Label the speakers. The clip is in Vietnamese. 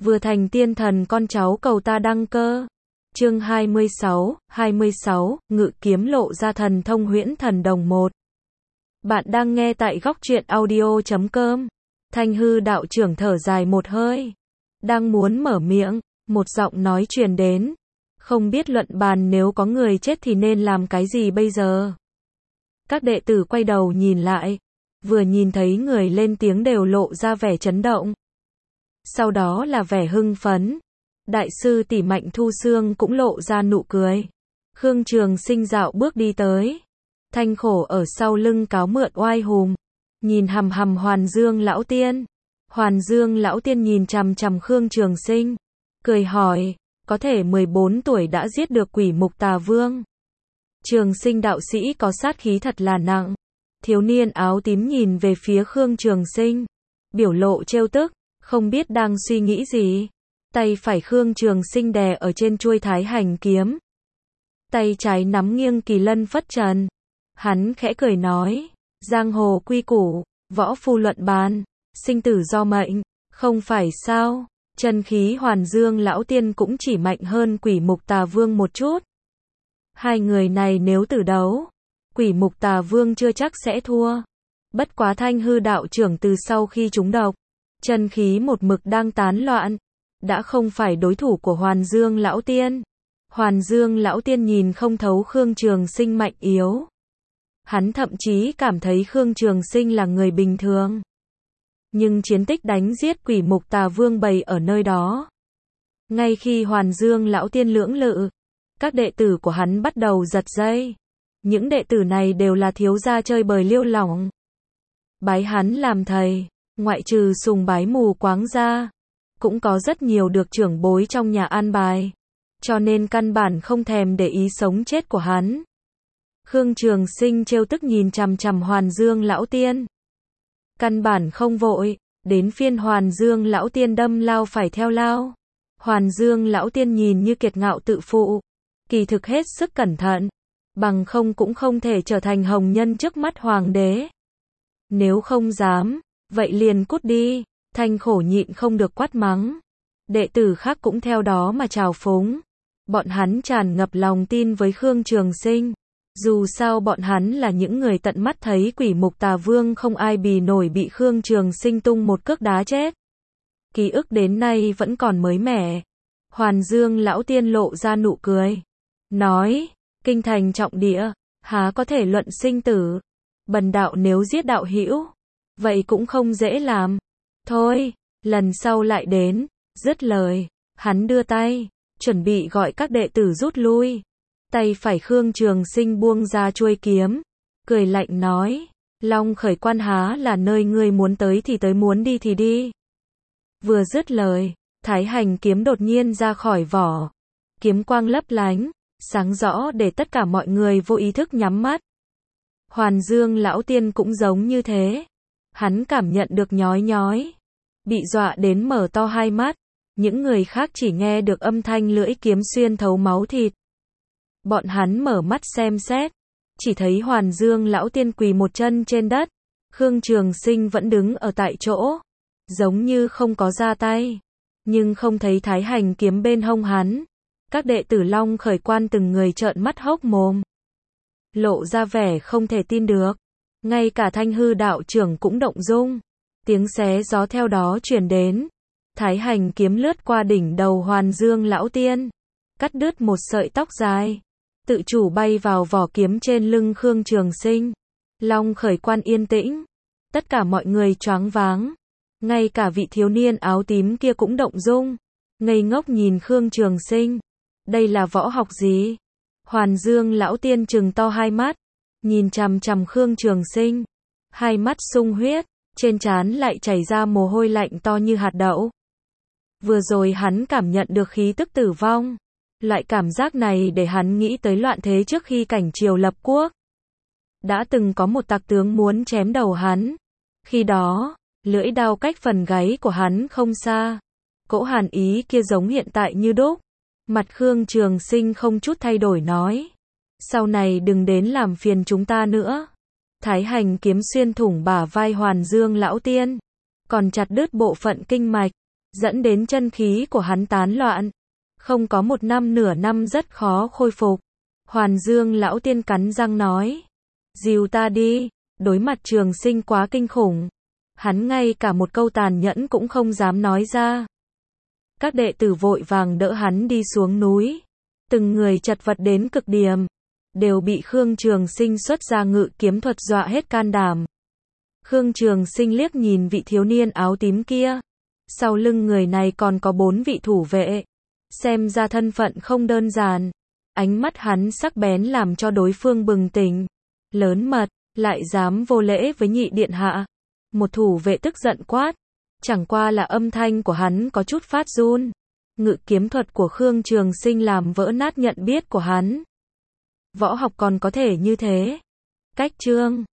Speaker 1: vừa thành tiên thần con cháu cầu ta đăng cơ. Chương 26, Ngự kiếm lộ ra thần thông huyễn thần đồng 1. Bạn đang nghe tại góc truyện audio.com. Thanh hư đạo trưởng thở dài một hơi. Đang muốn mở miệng, một giọng nói truyền đến. Không biết luận bàn nếu có người chết thì nên làm cái gì bây giờ? Các đệ tử quay đầu nhìn lại. Vừa nhìn thấy người lên tiếng đều lộ ra vẻ chấn động. Sau đó là vẻ hưng phấn. Đại sư tỷ Mạnh Thu Xương cũng lộ ra nụ cười. Khương Trường Sinh dạo bước đi tới. Thanh Khổ ở sau lưng cáo mượn oai hùm. Nhìn hằm hằm Hoàn Dương lão tiên. Hoàn Dương lão tiên nhìn chằm chằm Khương Trường Sinh. Cười hỏi, có thể 14 tuổi đã giết được quỷ mục tà vương. Trường Sinh đạo sĩ có sát khí thật là nặng. Thiếu niên áo tím nhìn về phía Khương Trường Sinh. Biểu lộ trêu tức, không biết đang suy nghĩ gì. Tay phải Khương Trường Sinh đè ở trên chuôi Thái Hành kiếm. Tay trái nắm nghiêng kỳ lân phất trần. Hắn khẽ cười nói, giang hồ quy củ, võ phu luận bàn, sinh tử do mệnh, không phải sao? Chân khí Hoàn Dương lão tiên cũng chỉ mạnh hơn quỷ mục tà vương một chút. Hai người này nếu tử đấu, quỷ mục tà vương chưa chắc sẽ thua. Bất quá Thanh hư đạo trưởng từ sau khi trúng độc, chân khí một mực đang tán loạn, đã không phải đối thủ của Hoàn Dương lão tiên. Hoàn Dương lão tiên nhìn không thấu Khương Trường Sinh mạnh yếu. Hắn thậm chí cảm thấy Khương Trường Sinh là người bình thường. Nhưng chiến tích đánh giết quỷ mục tà vương bày ở nơi đó. Ngay khi Hoàn Dương lão tiên lưỡng lự, các đệ tử của hắn bắt đầu giật dây. Những đệ tử này đều là thiếu gia chơi bời liêu lỏng. Bái hắn làm thầy, ngoại trừ sùng bái mù quáng ra, cũng có rất nhiều được trưởng bối trong nhà an bài. Cho nên căn bản không thèm để ý sống chết của hắn. Khương Trường Sinh trêu tức nhìn chằm chằm Hoàn Dương lão tiên. Căn bản không vội, đến phiên Hoàn Dương lão tiên đâm lao phải theo lao. Hoàn Dương lão tiên nhìn như kiệt ngạo tự phụ, kỳ thực hết sức cẩn thận, bằng không cũng không thể trở thành hồng nhân trước mắt hoàng đế. Nếu không dám, vậy liền cút đi. Thanh Khổ nhịn không được quát mắng. Đệ tử khác cũng theo đó mà trào phúng. Bọn hắn tràn ngập lòng tin với Khương Trường Sinh. Dù sao bọn hắn là những người tận mắt thấy quỷ mục tà vương không ai bì nổi bị Khương Trường Sinh tung một cước đá chết. Ký ức đến nay vẫn còn mới mẻ. Hoàn Dương lão tiên lộ ra nụ cười. Nói, kinh thành trọng địa, há có thể luận sinh tử. Bần đạo nếu giết đạo hữu, vậy cũng không dễ làm. Thôi, lần sau lại đến. Dứt lời, hắn đưa tay, chuẩn bị gọi các đệ tử rút lui. Tay phải Khương Trường Sinh buông ra chuôi kiếm, cười lạnh nói, Long Khởi Quan há là nơi ngươi muốn tới thì tới, muốn đi thì đi. Vừa dứt lời, Thái Hành kiếm đột nhiên ra khỏi vỏ. Kiếm quang lấp lánh, sáng rõ để tất cả mọi người vô ý thức nhắm mắt. Hoàn Dương lão tiên cũng giống như thế. Hắn cảm nhận được nhói nhói, bị dọa đến mở to hai mắt. Những người khác chỉ nghe được âm thanh lưỡi kiếm xuyên thấu máu thịt. Bọn hắn mở mắt xem xét, chỉ thấy Hoàn Dương lão tiên quỳ một chân trên đất. Khương Trường Sinh vẫn đứng ở tại chỗ, giống như không có ra tay, nhưng không thấy Thái Hành kiếm bên hông hắn. Các đệ tử Long Khởi Quan từng người trợn mắt hốc mồm, lộ ra vẻ không thể tin được. Ngay cả Thanh hư đạo trưởng cũng động dung. Tiếng xé gió theo đó truyền đến. Thái Hành kiếm lướt qua đỉnh đầu Hoàn Dương lão tiên, cắt đứt một sợi tóc dài, tự chủ bay vào vỏ kiếm trên lưng Khương Trường Sinh. Long Khởi Quan yên tĩnh, tất cả mọi người choáng váng, ngay cả vị thiếu niên áo tím kia cũng động dung, ngây ngốc nhìn Khương Trường Sinh. Đây là võ học gì? Hoàn Dương lão tiên trừng to hai mắt, nhìn chằm chằm Khương Trường Sinh, hai mắt sung huyết, trên trán lại chảy ra mồ hôi lạnh to như hạt đậu. Vừa rồi hắn cảm nhận được khí tức tử vong. Loại cảm giác này để hắn nghĩ tới loạn thế trước khi cảnh triều lập quốc. Đã từng có một tặc tướng muốn chém đầu hắn. Khi đó, lưỡi đao cách phần gáy của hắn không xa. Cỗ hàn ý kia giống hiện tại như đúc. Mặt Khương Trường Sinh không chút thay đổi nói, sau này đừng đến làm phiền chúng ta nữa. Thái Hành kiếm xuyên thủng bả vai Hoàn Dương lão tiên, còn chặt đứt bộ phận kinh mạch. dẫn đến chân khí của hắn tán loạn. Không có một năm nửa năm rất khó khôi phục. Hoàn Dương lão tiên cắn răng nói. Dìu ta đi, đối mặt Trường Sinh quá kinh khủng. Hắn ngay cả một câu tàn nhẫn cũng không dám nói ra. Các đệ tử vội vàng đỡ hắn đi xuống núi. Từng người chật vật đến cực điểm. Đều bị Khương Trường Sinh xuất ra ngự kiếm thuật dọa hết can đảm. Khương Trường Sinh liếc nhìn vị thiếu niên áo tím kia. Sau lưng người này còn có 4 vị thủ vệ. Xem ra thân phận không đơn giản. Ánh mắt hắn sắc bén làm cho đối phương bừng tỉnh. Lớn mật, lại dám vô lễ với nhị điện hạ. Một thủ vệ tức giận quát. Chẳng qua là âm thanh của hắn có chút phát run. Ngự kiếm thuật của Khương Trường Sinh làm vỡ nát nhận biết của hắn. Võ học còn có thể như thế. Cách chương